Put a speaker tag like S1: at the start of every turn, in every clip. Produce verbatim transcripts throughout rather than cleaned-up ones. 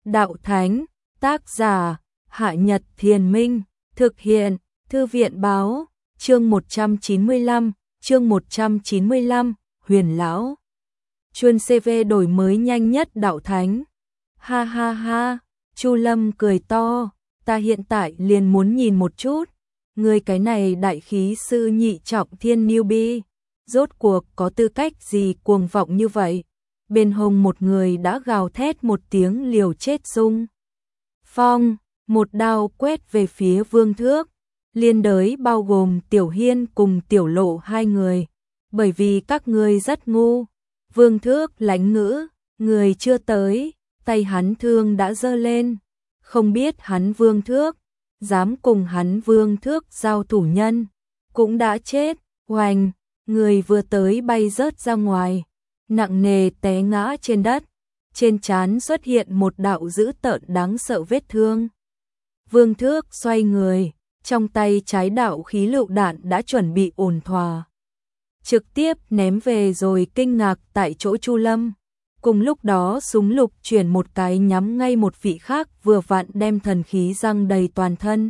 S1: Đạo Thánh, tác giả, Hạ Nhật Thiền Minh, thực hiện, Thư viện báo, chương một trăm chín mươi lăm, chương một trăm chín mươi lăm, Huyền Lão. Chuân xê vê đổi mới nhanh nhất Đạo Thánh. Ha ha ha, Chu Lâm cười to, ta hiện tại liền muốn nhìn một chút, người cái này đại khí sư nhị trọng thiên newbie, rốt cuộc có tư cách gì cuồng vọng như vậy. Bên hông một người đã gào thét một tiếng liều chết dung. Phong, một đao quét về phía Vương Thước, liên đới bao gồm Tiểu Hiên cùng Tiểu Lộ hai người, bởi vì các ngươi rất ngu. Vương Thước lãnh ngữ, người chưa tới, tay hắn thương đã giơ lên, không biết hắn Vương Thước, dám cùng hắn Vương Thước giao thủ nhân, cũng đã chết. Oành, người vừa tới bay rớt ra ngoài, nặng nề té ngã trên đất, trên trán xuất hiện một đạo dữ tợn đáng sợ vết thương. Vương Thước xoay người, trong tay trái đạo khí lựu đạn đã chuẩn bị ổn thỏa, trực tiếp ném về rồi kinh ngạc tại chỗ Chu Lâm. Cùng lúc đó súng lục chuyển một cái nhắm ngay một vị khác vừa vặn đem thần khí răng đầy toàn thân.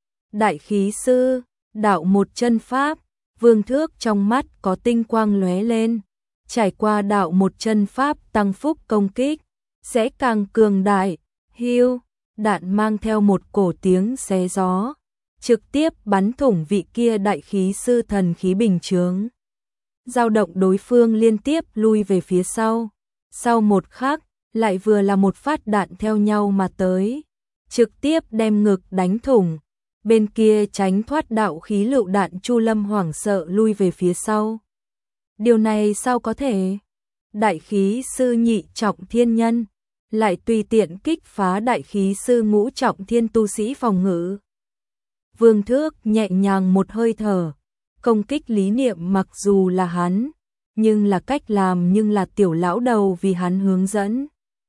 S1: Đại khí sư, đạo một chân pháp, Vương Thước trong mắt có tinh quang lóe lên, trải qua đạo một chân pháp tăng phúc công kích, sẽ càng cường đại. Hiu, đạn mang theo một cổ tiếng xé gió, trực tiếp bắn thủng vị kia đại khí sư thần khí bình chướng, dao động đối phương liên tiếp lui về phía sau. Sau một khắc, lại vừa là một phát đạn theo nhau mà tới, trực tiếp đem ngực đánh thủng. Bên kia tránh thoát đạo khí lựu đạn Chu Lâm hoảng sợ lui về phía sau. Điều này sao có thể? Đại khí sư nhị trọng thiên nhân lại tùy tiện kích phá đại khí sư ngũ trọng thiên tu sĩ phòng ngự. Vương Thước nhẹ nhàng một hơi thở, công kích lý niệm mặc dù là hắn, nhưng là cách làm nhưng là Tiểu lão đầu vì hắn hướng dẫn.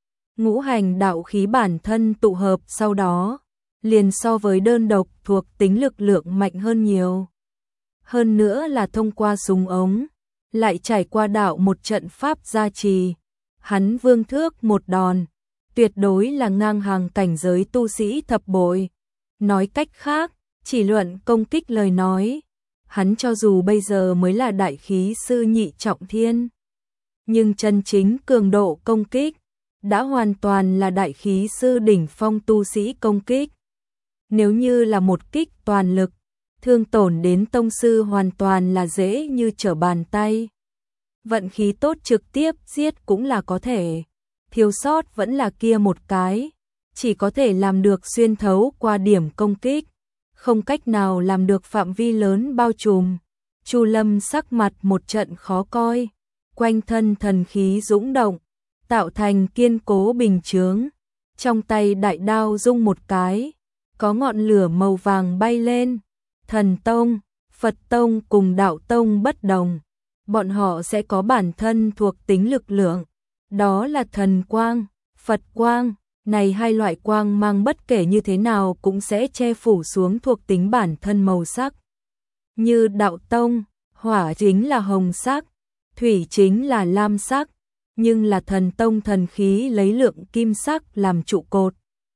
S1: Ngũ hành đạo khí bản thân tụ hợp sau đó, liền so với đơn độc thuộc tính lực lượng mạnh hơn nhiều. Hơn nữa là thông qua súng ống, lại trải qua đạo một trận pháp gia trì, hắn Vương Thước một đòn, tuyệt đối là ngang hàng cảnh giới tu sĩ thập bội. Nói cách khác, chỉ luận công kích lời nói, hắn cho dù bây giờ mới là đại khí sư nhị trọng thiên, nhưng chân chính cường độ công kích, đã hoàn toàn là đại khí sư đỉnh phong tu sĩ công kích. Nếu như là một kích toàn lực, thương tổn đến tông sư hoàn toàn là dễ như trở bàn tay. Vận khí tốt trực tiếp giết cũng là có thể, thiếu sót vẫn là kia một cái, chỉ có thể làm được xuyên thấu qua điểm công kích, không cách nào làm được phạm vi lớn bao trùm. Chu Lâm sắc mặt một trận khó coi, quanh thân thần khí dũng động, tạo thành kiên cố bình chướng, trong tay đại đao rung một cái, có ngọn lửa màu vàng bay lên. Thần tông, Phật tông cùng đạo tông bất đồng, bọn họ sẽ có bản thân thuộc tính lực lượng, đó là thần quang, Phật quang, này hai loại quang mang bất kể như thế nào cũng sẽ che phủ xuống thuộc tính bản thân màu sắc. Như đạo tông, hỏa chính là hồng sắc, thủy chính là lam sắc, nhưng là thần tông thần khí lấy lượng kim sắc làm trụ cột,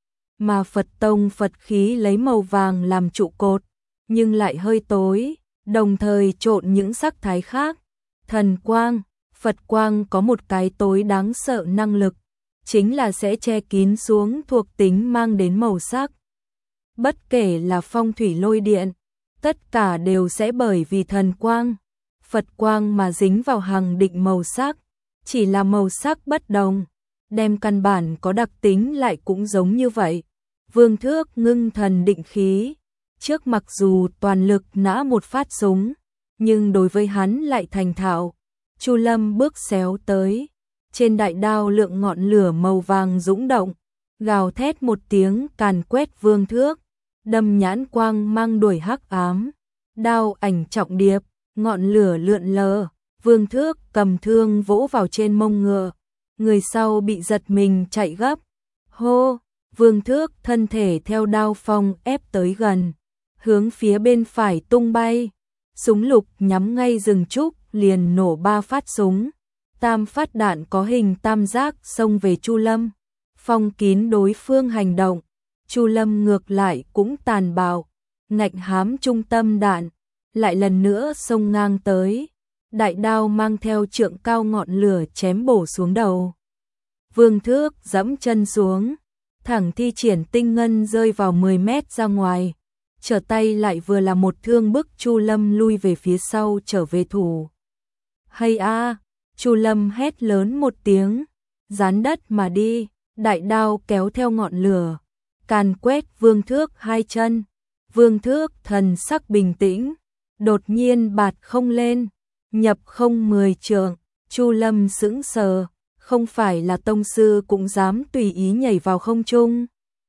S1: mà Phật tông Phật khí lấy màu vàng làm trụ cột, nhưng lại hơi tối, đồng thời trộn những sắc thái khác. Thần quang, Phật quang có một cái tối đáng sợ năng lực, chính là sẽ che kín xuống thuộc tính mang đến màu sắc. Bất kể là phong thủy lôi điện, tất cả đều sẽ bởi vì thần quang, Phật quang mà dính vào hàng định màu sắc, chỉ là màu sắc bất đồng, đem căn bản có đặc tính lại cũng giống như vậy. Vương Thước ngưng thần định khí, trước mặc dù toàn lực nã một phát súng, nhưng đối với hắn lại thành thạo. Chu Lâm bước xéo tới, trên đại đao lượng ngọn lửa màu vàng dũng động, gào thét một tiếng càn quét Vương Thước, đâm nhãn quang mang đuổi hắc ám, đao ảnh trọng điệp, ngọn lửa lượn lờ. Vương Thước cầm thương vỗ vào trên mông ngựa, người sau bị giật mình chạy gấp. Hô, Vương Thước thân thể theo đao phong ép tới gần, hướng phía bên phải tung bay, súng lục nhắm ngay rừng trúc liền nổ ba phát súng, tam phát đạn có hình tam giác xông về Chu Lâm. phong kín đối phương hành động. Chu Lâm ngược lại cũng tàn bạo, ngạnh hám trung tâm đạn, lại lần nữa xông ngang tới, đại đao mang theo trượng cao ngọn lửa chém bổ xuống đầu. Vương Thước giẫm chân xuống, thẳng thi triển tinh ngân rơi vào mười mét ra ngoài, trở tay lại vừa là một thương bức Chu Lâm lui về phía sau trở về thủ. Hay a, Chu Lâm hét lớn một tiếng, dán đất mà đi, đại đao kéo theo ngọn lửa, càn quét Vương Thước hai chân. Vương Thước thần sắc bình tĩnh, đột nhiên bạt không lên, nhập không mười trượng. Chu Lâm sững sờ, không phải là tông sư cũng dám tùy ý nhảy vào không trung.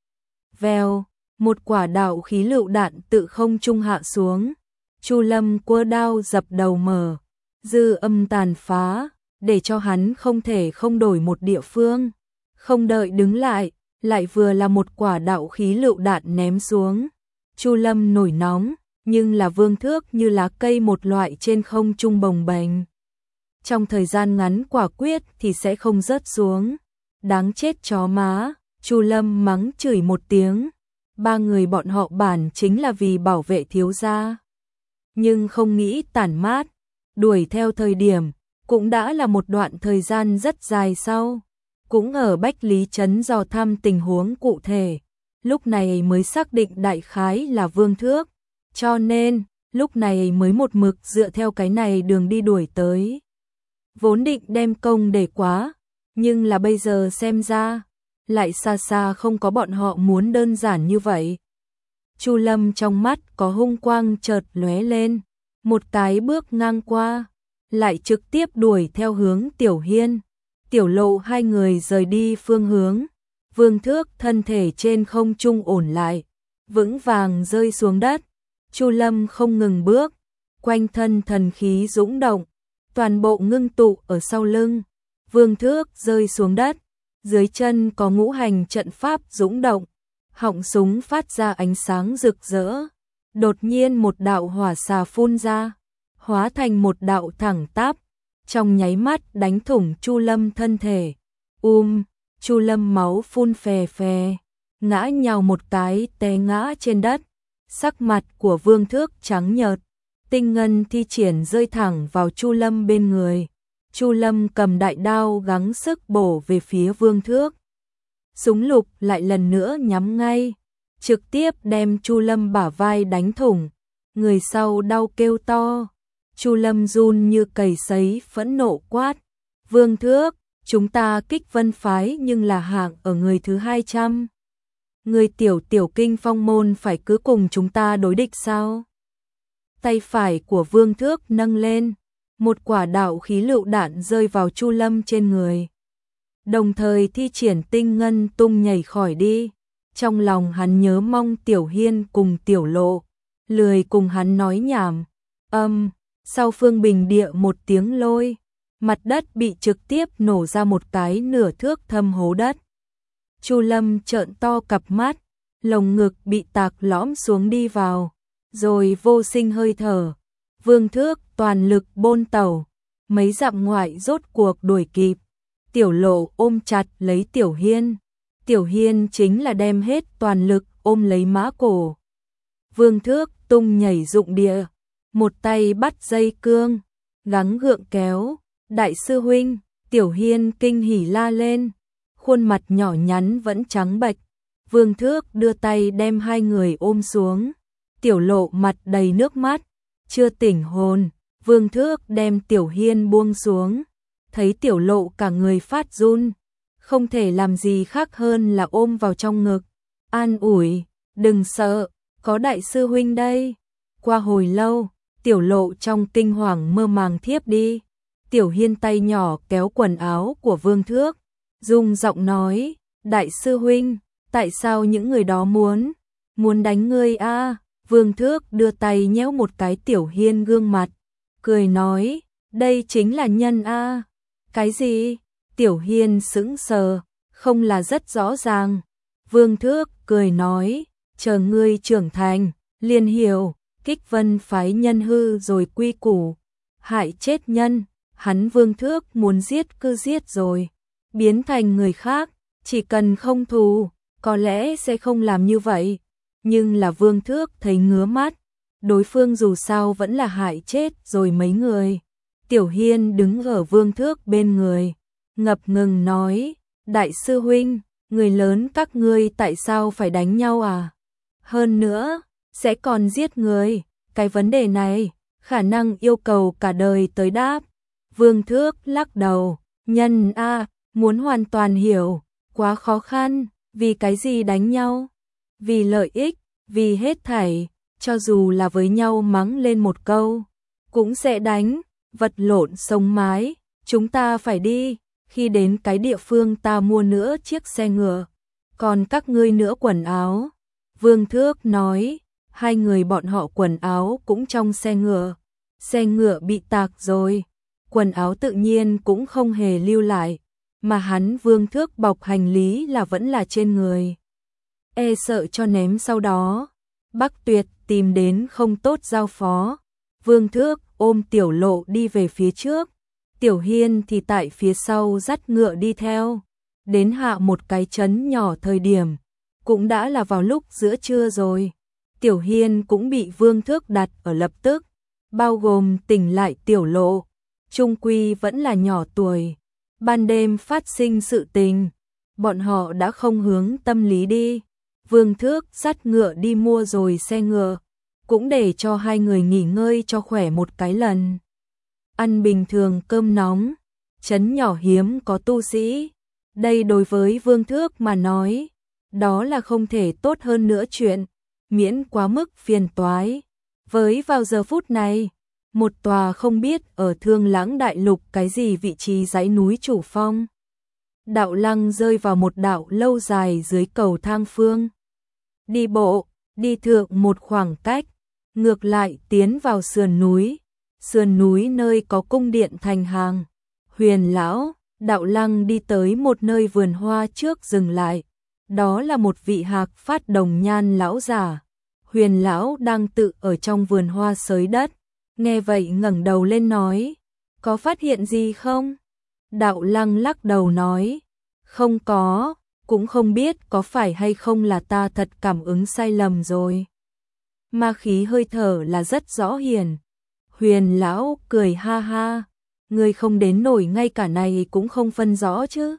S1: Vèo, một quả đạo khí lựu đạn tự không trung hạ xuống. Chu Lâm quơ đao dập đầu mở, dư âm tàn phá, để cho hắn không thể không đổi một địa phương. Không đợi đứng lại, lại vừa là một quả đạo khí lựu đạn ném xuống. Chu Lâm nổi nóng, nhưng là Vương Thước như lá cây một loại trên không trung bồng bềnh. Trong thời gian ngắn quả quyết thì sẽ không rớt xuống. Đáng chết chó má, Chu Lâm mắng chửi một tiếng. Ba người bọn họ bản chính là vì bảo vệ thiếu gia. Nhưng không nghĩ tản mát, đuổi theo thời điểm, cũng đã là một đoạn thời gian rất dài sau. Cũng ở Bách Lý Trấn dò thăm tình huống cụ thể, lúc này mới xác định đại khái là Vương Thước, cho nên lúc này mới một mực dựa theo cái này đường đi đuổi tới. Vốn định đem công để quá, nhưng là bây giờ xem ra, lại xa xa không có bọn họ muốn đơn giản như vậy. Chu Lâm trong mắt có hung quang chợt lóe lên, một cái bước ngang qua, lại trực tiếp đuổi theo hướng Tiểu Hiên. Tiểu Lộ hai người rời đi phương hướng, Vương Thước thân thể trên không trung ổn lại, vững vàng rơi xuống đất. Chu Lâm không ngừng bước, quanh thân thần khí dũng động, toàn bộ ngưng tụ ở sau lưng. Vương Thước rơi xuống đất, dưới chân có ngũ hành trận pháp dũng động, họng súng phát ra ánh sáng rực rỡ. Đột nhiên một đạo hỏa xà phun ra, hóa thành một đạo thẳng tắp, trong nháy mắt đánh thủng Chu Lâm thân thể. Um, Chu Lâm máu phun phè phè, ngã nhào một cái té ngã trên đất. Sắc mặt của Vương Thước trắng nhợt, tinh ngân thi triển rơi thẳng vào Chu Lâm bên người. Chu Lâm cầm đại đao gắng sức bổ về phía Vương Thước. Súng lục lại lần nữa nhắm ngay, trực tiếp đem Chu Lâm bả vai đánh thủng. Người sau đau kêu to. Chu Lâm run như cầy sấy phẫn nộ quát. Vương Thước, chúng ta Kích Vân phái nhưng là hạng ở người thứ hai trăm. Người tiểu tiểu kinh phong môn phải cứ cùng chúng ta đối địch sao? Tay phải của Vương Thước nâng lên, một quả đạo khí lựu đạn rơi vào Chu Lâm trên người. Đồng thời thi triển tinh ngân tung nhảy khỏi đi. Trong lòng hắn nhớ mong Tiểu Hiên cùng Tiểu Lộ, lười cùng hắn nói nhảm. Âm, sau phương bình địa một tiếng lôi, mặt đất bị trực tiếp nổ ra một cái nửa thước thâm hố đất. Chu Lâm trợn to cặp mắt, lồng ngực bị tạc lõm xuống đi vào, rồi vô sinh hơi thở. Vương Thước toàn lực bôn tẩu, mấy dặm ngoại rốt cuộc đuổi kịp. Tiểu Lộ ôm chặt lấy Tiểu Hiên, Tiểu Hiên chính là đem hết toàn lực ôm lấy má cổ. Vương Thước tung nhảy dụng địa, một tay bắt dây cương, gắng gượng kéo. Đại sư huynh, Tiểu Hiên kinh hỉ la lên, khuôn mặt nhỏ nhắn vẫn trắng bệch. Vương Thước đưa tay đem hai người ôm xuống. Tiểu Lộ mặt đầy nước mắt, chưa tỉnh hồn. Vương Thước đem Tiểu Hiên buông xuống, thấy Tiểu Lộ cả người phát run, không thể làm gì khác hơn là ôm vào trong ngực, an ủi, đừng sợ, có đại sư huynh đây. Qua hồi lâu, Tiểu Lộ trong kinh hoàng mơ màng thiếp đi. Tiểu Hiên tay nhỏ kéo quần áo của Vương Thước, rung giọng nói, đại sư huynh, tại sao những người đó muốn, muốn đánh ngươi a? Vương Thước đưa tay nhéo một cái Tiểu Hiên gương mặt, cười nói, đây chính là nhân a. Cái gì? Tiểu Hiên sững sờ, không là rất rõ ràng. Vương Thước cười nói, chờ ngươi trưởng thành, liền hiểu, Kích Vân phái nhân hư rồi quy củ, hại chết nhân. Hắn Vương Thước muốn giết cứ giết rồi, biến thành người khác, chỉ cần không thù, có lẽ sẽ không làm như vậy. Nhưng là Vương Thước thấy ngứa mắt, đối phương dù sao vẫn là hại chết rồi mấy người. Tiểu Hiên đứng ở Vương Thước bên người, ngập ngừng nói, đại sư huynh, người lớn các ngươi tại sao phải đánh nhau à? Hơn nữa, sẽ còn giết người, cái vấn đề này, khả năng yêu cầu cả đời tới đáp. Vương Thước lắc đầu, nhân a, muốn hoàn toàn hiểu, quá khó khăn, vì cái gì đánh nhau? Vì lợi ích, vì hết thảy, cho dù là với nhau mắng lên một câu, cũng sẽ đánh, vật lộn sống mái, chúng ta phải đi, khi đến cái địa phương ta mua nữa chiếc xe ngựa, còn các ngươi nữa quần áo. Vương Thước nói, hai người bọn họ quần áo cũng trong xe ngựa, xe ngựa bị tạc rồi, quần áo tự nhiên cũng không hề lưu lại, mà hắn Vương Thước bọc hành lý là vẫn là trên người. E sợ cho ném sau đó, Bắc Tuyệt tìm đến không tốt giao phó, Vương Thước ôm Tiểu Lộ đi về phía trước, Tiểu Hiên thì tại phía sau dắt ngựa đi theo, đến hạ một cái trấn nhỏ thời điểm, cũng đã là vào lúc giữa trưa rồi. Tiểu Hiên cũng bị Vương Thước đặt ở lập tức, bao gồm tỉnh lại Tiểu Lộ, chung quy vẫn là nhỏ tuổi. Ban đêm phát sinh sự tình, bọn họ đã không hướng tâm lý đi. Vương Thước dắt ngựa đi mua rồi xe ngựa, cũng để cho hai người nghỉ ngơi cho khỏe một cái lần. Ăn bình thường cơm nóng, trấn nhỏ hiếm có tu sĩ, đây đối với Vương Thước mà nói, đó là không thể tốt hơn nữa chuyện, miễn quá mức phiền toái. Với vào giờ phút này, một tòa không biết ở Thương Lãng Đại Lục cái gì vị trí dãy núi chủ phong. Đạo Lăng rơi vào một đạo lâu dài dưới cầu thang phương. Đi bộ, đi thượng một khoảng cách, ngược lại tiến vào sườn núi. Sườn núi nơi có cung điện thành hàng. Huyền lão, Đạo Lăng đi tới một nơi vườn hoa trước dừng lại. Đó là một vị hạc phát đồng nhan lão giả. Huyền lão đang tự ở trong vườn hoa xới đất. Nghe vậy ngẩng đầu lên nói, có phát hiện gì không? Đạo Lăng lắc đầu nói, không có, cũng không biết có phải hay không là ta thật cảm ứng sai lầm rồi. Ma khí hơi thở là rất rõ hiển. Huyền lão cười ha ha, ngươi không đến nổi ngay cả này cũng không phân rõ chứ.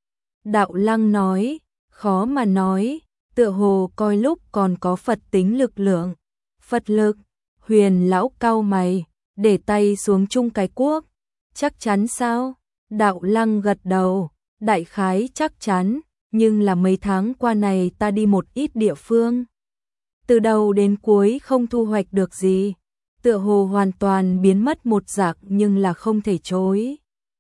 S1: Đạo Lăng nói, khó mà nói, tựa hồ coi lúc còn có Phật tính lực lượng. Phật lực, Huyền lão cau mày, để tay xuống chung cái cuốc. Chắc chắn sao? Đạo Lăng gật đầu, đại khái chắc chắn, nhưng là mấy tháng qua này ta đi một ít địa phương. Từ đầu đến cuối không thu hoạch được gì, tựa hồ hoàn toàn biến mất một dạng nhưng là không thể chối.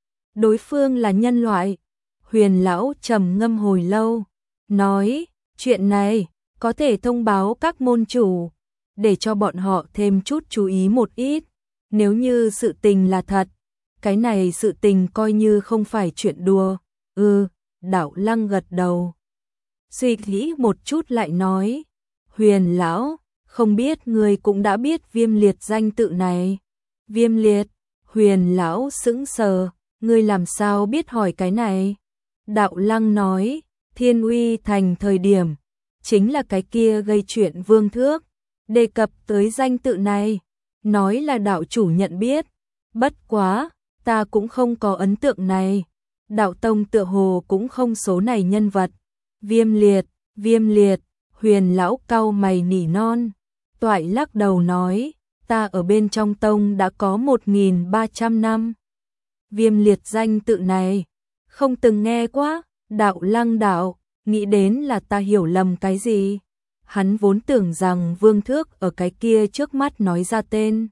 S1: Đối phương là nhân loại. Huyền lão trầm ngâm hồi lâu, nói, chuyện này có thể thông báo các môn chủ, để cho bọn họ thêm chút chú ý một ít. Nếu như sự tình là thật, cái này sự tình coi như không phải chuyện đùa. Ừ, Đạo Lăng gật đầu. Suy nghĩ một chút lại nói, Huyền lão, không biết người cũng đã biết Viêm Liệt danh tự này. Viêm Liệt, Huyền lão sững sờ, ngươi làm sao biết hỏi cái này? Đạo Lăng nói, Thiên Uy Thành thời điểm, chính là cái kia gây chuyện Vương Thước, đề cập tới danh tự này, nói là đạo chủ nhận biết, bất quá, ta cũng không có ấn tượng này. Đạo tông tựa hồ cũng không số này nhân vật. Viêm Liệt, Viêm Liệt, Huyền lão cau mày nỉ non, toại lắc đầu nói, ta ở bên trong tông đã có một nghìn ba trăm năm. Viêm Liệt danh tự này, không từng nghe quá. Đạo Lăng đạo, nghĩ đến là ta hiểu lầm cái gì. Hắn vốn tưởng rằng Vương Thước ở cái kia trước mắt nói ra tên,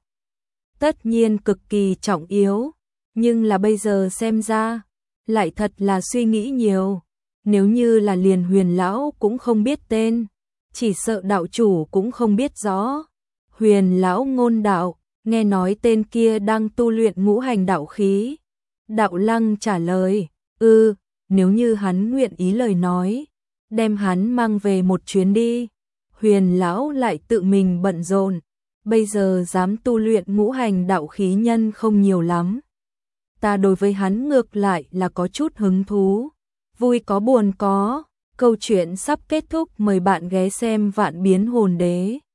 S1: tất nhiên cực kỳ trọng yếu, nhưng là bây giờ xem ra, lại thật là suy nghĩ nhiều. Nếu như là liền Huyền lão cũng không biết tên, chỉ sợ đạo chủ cũng không biết rõ. Huyền lão ngôn đạo, nghe nói tên kia đang tu luyện ngũ hành đạo khí. Đạo Lăng trả lời, ư, ừ, nếu như hắn nguyện ý lời nói, đem hắn mang về một chuyến đi. Huyền lão lại tự mình bận rộn, bây giờ dám tu luyện ngũ hành đạo khí nhân không nhiều lắm. Ta đối với hắn ngược lại là có chút hứng thú. vui có buồn có, câu chuyện sắp kết thúc, mời bạn ghé xem Vạn Biến Hồn Đế.